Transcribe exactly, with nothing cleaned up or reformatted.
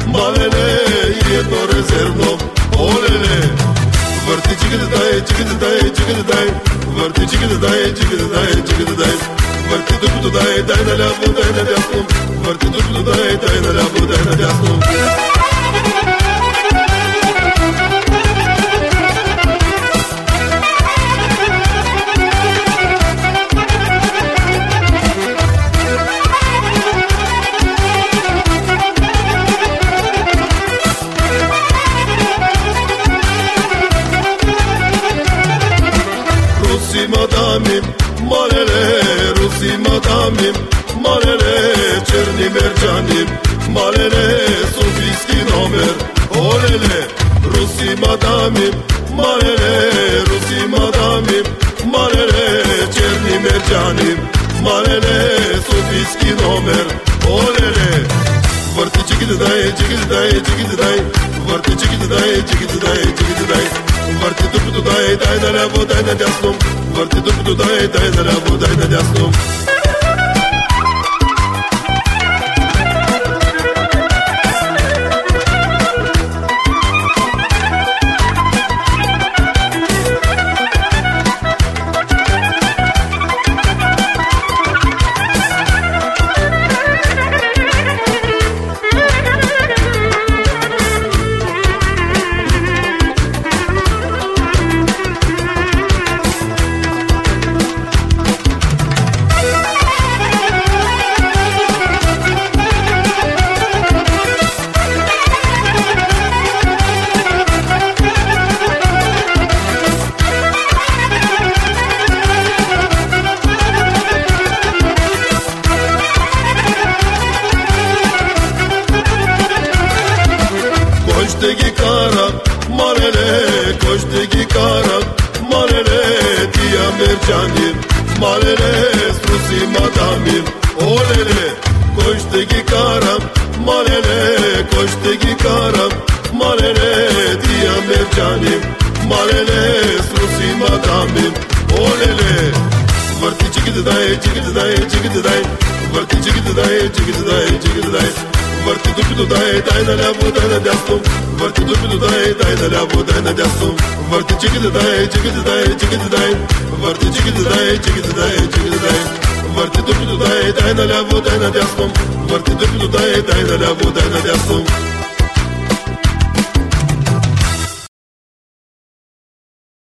malele, e to rezervno, olele. Vrti čigit daj, čigit daj, čigit daj, vrti čigit daj, čigit daj, čigit daj, vrti dup daj, daj na ljavu, daj na desnu, vrti dup daj, daj na ljavu, daj na desnu. Rusi madamim, malele, Rusi madamim, malele, Černi merđanim, malele, Sofijski nomer, olele. Rusi madamim, malele, Rusi madamim, malele, Černi merđanim, malele, Sofijski nomer, olele. Vrti čigit daj, čigit daj, čigit daj, vrti čigit daj, čigit daj, čigit daj, vrti dup daj, daj na ljavu, daj na desnu, vrti dup daj, daj na ljavu, daj na desnu. Koştegi kara, malele, koştegi kara, malele, diya mercanim, malele, Rusi madamim, olele. Koştegi kara, malele, koştegi kara, malele, diya mercanim, malele, Rusi madamim, olele. Vrti čigit daj, čigit daj, čigit daj, vrti čigit daj, čigit daj, čigit daj, vrti dup daj, daj na ljavu, daj na desnu, vrti dup daj, daj na ljavu, daj na desnu, vrti čigit daj, čigit daj, čigit daj, vrti čigit daj, čigit daj, čigit daj, vrti dup daj, daj na ljavu, daj na desnu, vrti dup daj, daj na ljavu, daj na desnu.